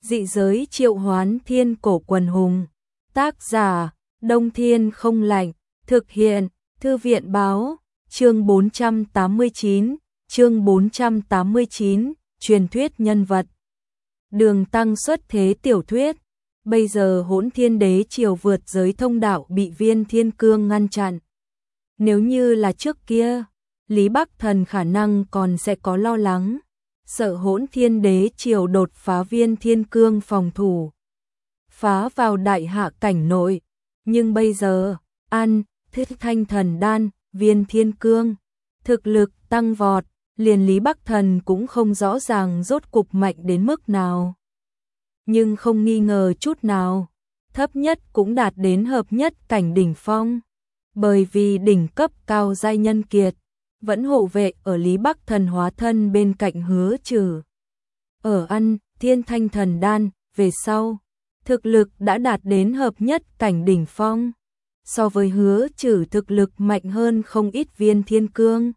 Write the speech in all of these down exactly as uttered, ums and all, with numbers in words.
Dị giới triệu hoán thiên cổ quần hùng. Tác giả, Đông Thiên không lạnh. Thực hiện, Thư viện báo. Chương bốn trăm tám mươi chín, chương bốn trăm tám mươi chín, truyền thuyết nhân vật. Đường Tăng xuất thế tiểu thuyết. Bây giờ Hỗn Thiên Đế triều vượt giới thông đạo bị Viên Thiên Cương ngăn chặn. Nếu như là trước kia, Lý Bắc Thần khả năng còn sẽ có lo lắng, sợ Hỗn Thiên Đế triều đột phá Viên Thiên Cương phòng thủ, phá vào đại hạ cảnh nội. Nhưng bây giờ, ăn, Thiết Thanh Thần Đan, Viên Thiên Cương, thực lực tăng vọt, liền Lý Bắc Thần cũng không rõ ràng rốt cục mạnh đến mức nào. Nhưng không nghi ngờ chút nào, thấp nhất cũng đạt đến hợp nhất cảnh đỉnh phong. Bởi vì đỉnh cấp cao giai nhân kiệt, vẫn hộ vệ ở Lý Bắc Thần hóa thân bên cạnh Hứa Trừ. Ở ăn, Thiên Thanh Thần Đan, về sau, thực lực đã đạt đến hợp nhất cảnh đỉnh phong. So với Hứa Trừ thực lực mạnh hơn không ít Viên Thiên Cương.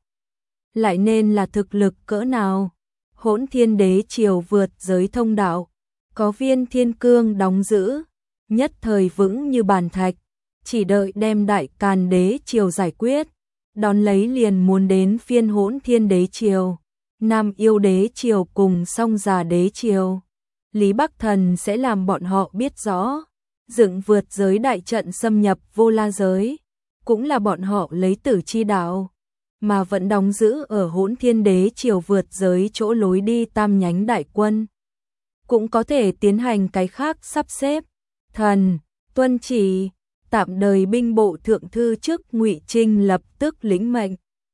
Lại nên là thực lực cỡ nào? Hỗn Thiên Đế triều vượt giới thông đạo, có Viên Thiên Cương đóng giữ, nhất thời vững như bàn thạch, chỉ đợi đem Đại Càn Đế triều giải quyết, đón lấy liền muốn đến phiên Hỗn Thiên Đế triều, Nam Yêu Đế triều cùng Song Già Đế triều. Lý Bắc Thần sẽ làm bọn họ biết rõ, dựng vượt giới đại trận xâm nhập Vô La giới, cũng là bọn họ lấy tử chi đạo, mà vẫn đóng giữ ở Hỗn Thiên Đế triều vượt giới chỗ lối đi tam nhánh đại quân. Cũng có thể tiến hành cái khác sắp xếp. Thần, tuân chỉ, tạm đời binh bộ thượng thư trước Ngụy Trinh lập tức lĩnh mệnh.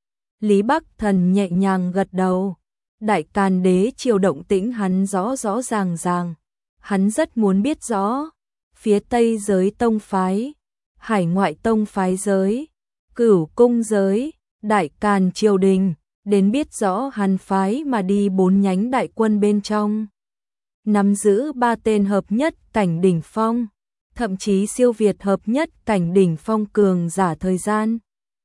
Lý Bắc Thần nhẹ nhàng gật đầu. Đại Càn Đế triều động tĩnh hắn rõ rõ ràng ràng. Hắn rất muốn biết rõ. Phía Tây giới tông phái, hải ngoại tông phái giới, Cửu cung giới, Đại Càn triều đình, đến biết rõ hắn phái mà đi bốn nhánh đại quân bên trong. Nắm giữ ba tên hợp nhất cảnh đỉnh phong, thậm chí siêu việt hợp nhất cảnh đỉnh phong cường giả thời gian.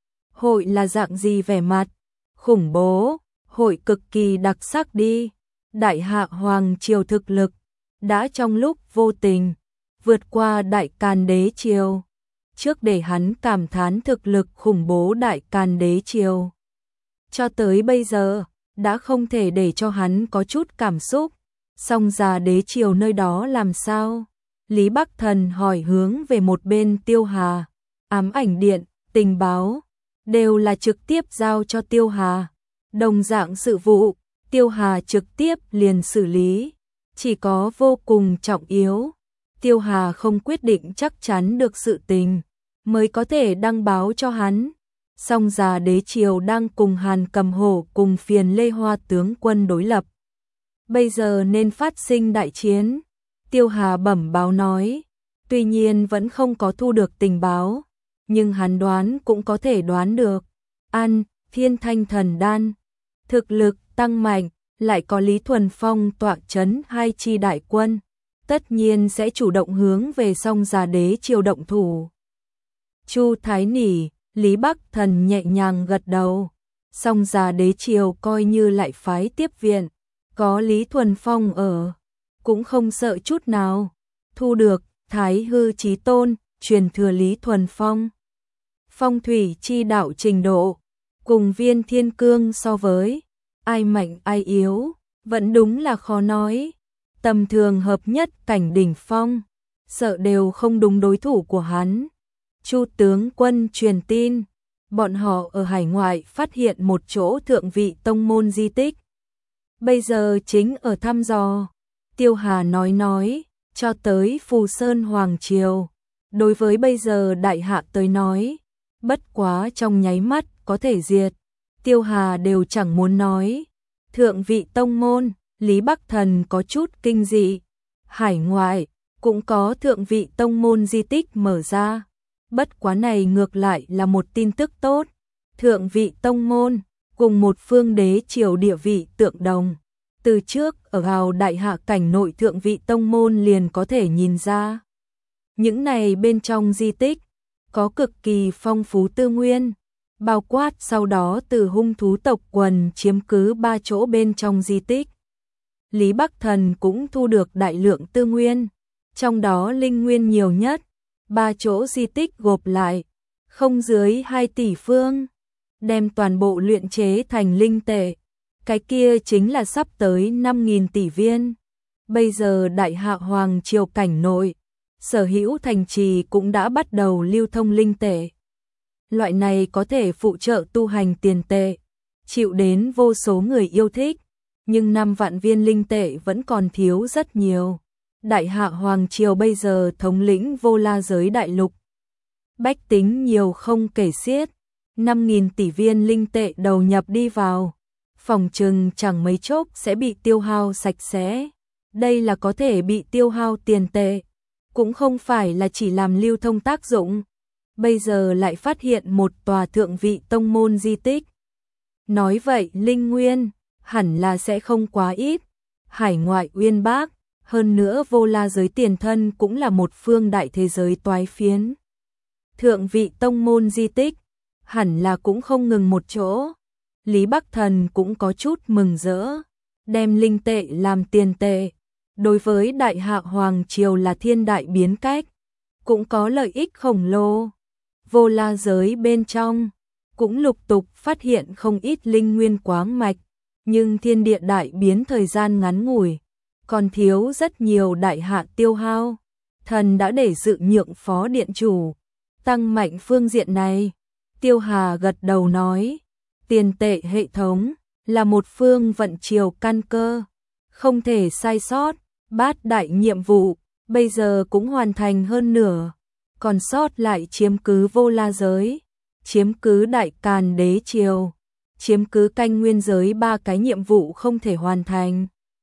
Hội là dạng gì vẻ mặt? Khủng bố, hội cực kỳ đặc sắc đi. Đại hạ hoàng triều thực lực, đã trong lúc vô tình, vượt qua Đại Càn Đế triều. Trước để hắn cảm thán thực lực khủng bố Đại Càn Đế triều. Cho tới bây giờ, đã không thể để cho hắn có chút cảm xúc. Song Già Đế triều nơi đó làm sao? Lý Bắc Thần hỏi hướng về một bên Tiêu Hà. Ám ảnh điện, tình báo, đều là trực tiếp giao cho Tiêu Hà. Đồng dạng sự vụ, Tiêu Hà trực tiếp liền xử lý. Chỉ có vô cùng trọng yếu, Tiêu Hà không quyết định chắc chắn được sự tình, mới có thể đăng báo cho hắn. Song Già Đế triều đang cùng Hàn Cầm Hổ cùng Phiền Lê Hoa tướng quân đối lập. Bây giờ nên phát sinh đại chiến. Tiêu Hà bẩm báo nói, tuy nhiên vẫn không có thu được tình báo, nhưng hắn đoán cũng có thể đoán được. Ăn, Thiên Thanh Thần Đan, thực lực tăng mạnh, lại có Lý Thuần Phong tọa chấn hai chi đại quân, tất nhiên sẽ chủ động hướng về Song Già Đế triều động thủ. Chu Thái Nỉ, Lý Bắc Thần nhẹ nhàng gật đầu. Song Già Đế triều coi như lại phái tiếp viện, có Lý Thuần Phong ở, cũng không sợ chút nào. Thu được Thái Hư Chí Tôn, truyền thừa Lý Thuần Phong. Phong thủy chi đạo trình độ, cùng Viên Thiên Cương so với, ai mạnh ai yếu, vẫn đúng là khó nói. Tầm thường hợp nhất cảnh đỉnh phong, sợ đều không đúng đối thủ của hắn. Chu tướng quân truyền tin, bọn họ ở hải ngoại phát hiện một chỗ thượng vị tông môn di tích. Bây giờ chính ở thăm dò. Tiêu Hà nói nói, cho tới Phù Sơn Hoàng Triều. Đối với bây giờ đại hạ tới nói, bất quá trong nháy mắt có thể diệt. Tiêu Hà đều chẳng muốn nói. Thượng vị tông môn, Lý Bắc Thần có chút kinh dị. Hải ngoại, cũng có thượng vị tông môn di tích mở ra. Bất quá này ngược lại là một tin tức tốt. Thượng vị tông môn, cùng một phương đế triều địa vị tượng đồng. Từ trước ở hào đại hạ cảnh nội thượng vị tông môn liền có thể nhìn ra. Những này bên trong di tích, có cực kỳ phong phú tư nguyên, bao quát sau đó từ hung thú tộc quần chiếm cứ ba chỗ bên trong di tích. Lý Bắc Thần cũng thu được đại lượng tư nguyên, trong đó linh nguyên nhiều nhất, ba chỗ di tích gộp lại, không dưới hai tỷ phương, đem toàn bộ luyện chế thành linh tệ, cái kia chính là sắp tới năm nghìn tỷ viên. Bây giờ Đại Hạ Hoàng triều cảnh nội, sở hữu thành trì cũng đã bắt đầu lưu thông linh tệ. Loại này có thể phụ trợ tu hành tiền tệ, chịu đến vô số người yêu thích, nhưng năm vạn viên linh tệ vẫn còn thiếu rất nhiều. Đại Hạ Hoàng triều bây giờ thống lĩnh vô la giới đại lục. Bách tính nhiều không kể xiết, năm nghìn tỷ viên linh tệ đầu nhập đi vào, phòng trừng chẳng mấy chốc sẽ bị tiêu hao sạch sẽ. Đây là có thể bị tiêu hao tiền tệ, cũng không phải là chỉ làm lưu thông tác dụng. Bây giờ lại phát hiện một tòa thượng vị tông môn di tích. Nói vậy linh nguyên hẳn là sẽ không quá ít, hải ngoại uyên bác, hơn nữa vô la giới tiền thân cũng là một phương đại thế giới toái phiến. Thượng vị tông môn di tích, hẳn là cũng không ngừng một chỗ. Lý Bắc Thần cũng có chút mừng rỡ, đem linh tệ làm tiền tệ. Đối với Đại Hạ Hoàng triều là thiên đại biến cách, cũng có lợi ích khổng lồ. Vô la giới bên trong, cũng lục tục phát hiện không ít linh nguyên quáng mạch, nhưng thiên địa đại biến thời gian ngắn ngủi, còn thiếu rất nhiều đại hạ tiêu hao. Thần đã để dự nhượng phó điện chủ, tăng mạnh phương diện này. Tiêu Hà gật đầu nói, tiền tệ hệ thống là một phương vận triều căn cơ, không thể sai sót. Bát đại nhiệm vụ, bây giờ cũng hoàn thành hơn nửa, còn sót lại chiếm cứ vô la giới, chiếm cứ đại càn đế triều, chiếm cứ canh nguyên giới ba cái nhiệm vụ không thể hoàn thành.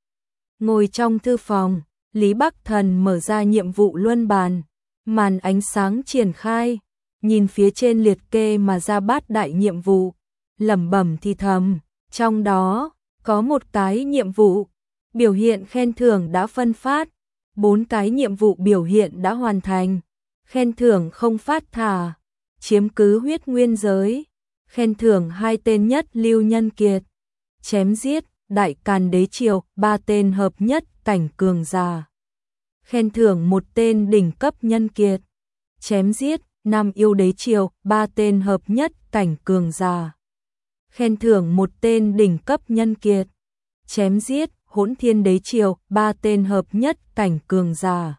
Ngồi trong thư phòng, Lý Bắc Thần mở ra nhiệm vụ luân bàn, màn ánh sáng triển khai, nhìn phía trên liệt kê mà ra bát đại nhiệm vụ, lẩm bẩm thì thầm, trong đó có một cái nhiệm vụ biểu hiện khen thưởng đã phân phát, bốn cái nhiệm vụ biểu hiện đã hoàn thành, khen thưởng không phát thả, chiếm cứ huyết nguyên giới, khen thưởng hai tên nhất lưu nhân kiệt, chém giết đại càn đế triều ba tên hợp nhất cảnh cường giả, khen thưởng một tên đỉnh cấp nhân kiệt, chém giết nam yêu đế triều ba tên hợp nhất cảnh cường giả, khen thưởng một tên đỉnh cấp nhân kiệt, chém giết Hỗn Thiên đế triều ba tên hợp nhất cảnh cường giả,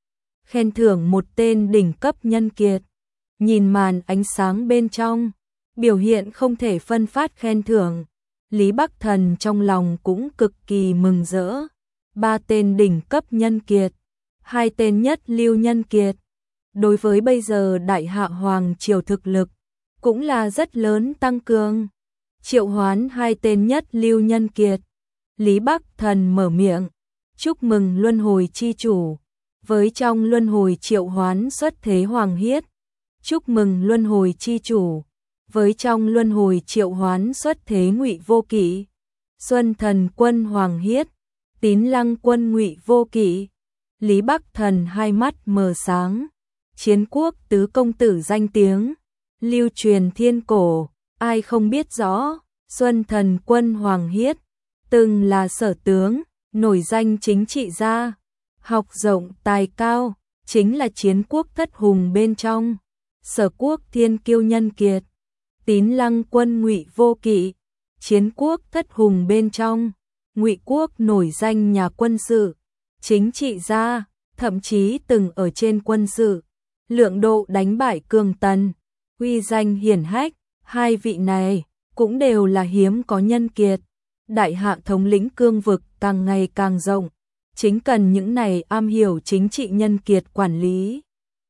khen thưởng một tên đỉnh cấp nhân kiệt. Nhìn màn ánh sáng bên trong, biểu hiện không thể phân phát khen thưởng, Lý Bắc Thần trong lòng cũng cực kỳ mừng rỡ. Ba tên đỉnh cấp nhân kiệt, hai tên nhất lưu nhân kiệt, đối với bây giờ Đại Hạ Hoàng triều thực lực cũng là rất lớn tăng cường. Triệu hoán hai tên nhất lưu nhân kiệt, Lý Bắc Thần mở miệng, chúc mừng luân hồi chi chủ, với trong luân hồi triệu hoán xuất thế Hoàng Hiết, chúc mừng luân hồi chi chủ, với trong luân hồi triệu hoán xuất thế Ngụy Vô Kỵ, Xuân Thần Quân Hoàng Hiết, Tín Lăng Quân Ngụy Vô Kỵ. Lý Bắc Thần hai mắt mờ sáng, chiến quốc tứ công tử danh tiếng, lưu truyền thiên cổ, ai không biết rõ. Xuân Thần Quân Hoàng Hiết từng là sở tướng, nổi danh chính trị gia, học rộng tài cao, chính là chiến quốc thất hùng bên trong, sở quốc thiên kiêu nhân kiệt. Tín Lăng Quân Ngụy Vô Kỵ, chiến quốc thất hùng bên trong, Ngụy quốc nổi danh nhà quân sự, chính trị gia, thậm chí từng ở trên quân sự, lượng độ đánh bại cường tần, uy danh hiển hách. Hai vị này cũng đều là hiếm có nhân kiệt. Đại hạ thống lĩnh cương vực càng ngày càng rộng, chính cần những này am hiểu chính trị nhân kiệt quản lý.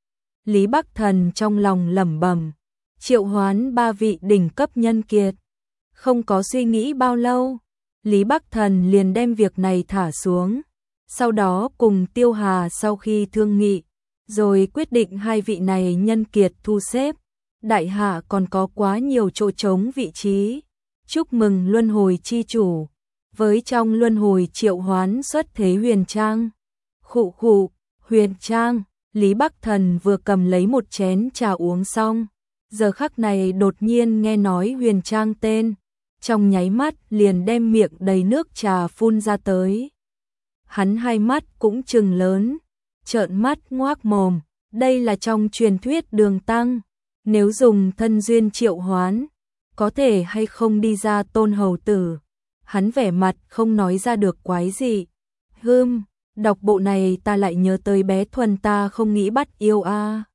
Lý Bắc Thần trong lòng lẩm bẩm, triệu hoán ba vị đỉnh cấp nhân kiệt. Không có suy nghĩ bao lâu, Lý Bắc Thần liền đem việc này thả xuống, sau đó cùng Tiêu Hà sau khi thương nghị, rồi quyết định hai vị này nhân kiệt thu xếp. Đại hạ còn có quá nhiều chỗ trống vị trí. Chúc mừng luân hồi chi chủ, với trong luân hồi triệu hoán xuất thế Huyền Trang. Khụ khụ, Huyền Trang, Lý Bắc Thần vừa cầm lấy một chén trà uống xong, giờ khắc này đột nhiên nghe nói Huyền Trang tên, trong nháy mắt liền đem miệng đầy nước trà phun ra tới. hắn hai mắt cũng trừng lớn, trợn mắt ngoác mồm, đây là trong truyền thuyết Đường Tăng, nếu dùng thân duyên triệu hoán, có thể hay không đi ra Tôn hầu tử. Hắn vẻ mặt không nói ra được quái gì. Hừm, đọc bộ này ta lại nhớ tới bé Thuần ta không nghĩ bắt yêu a.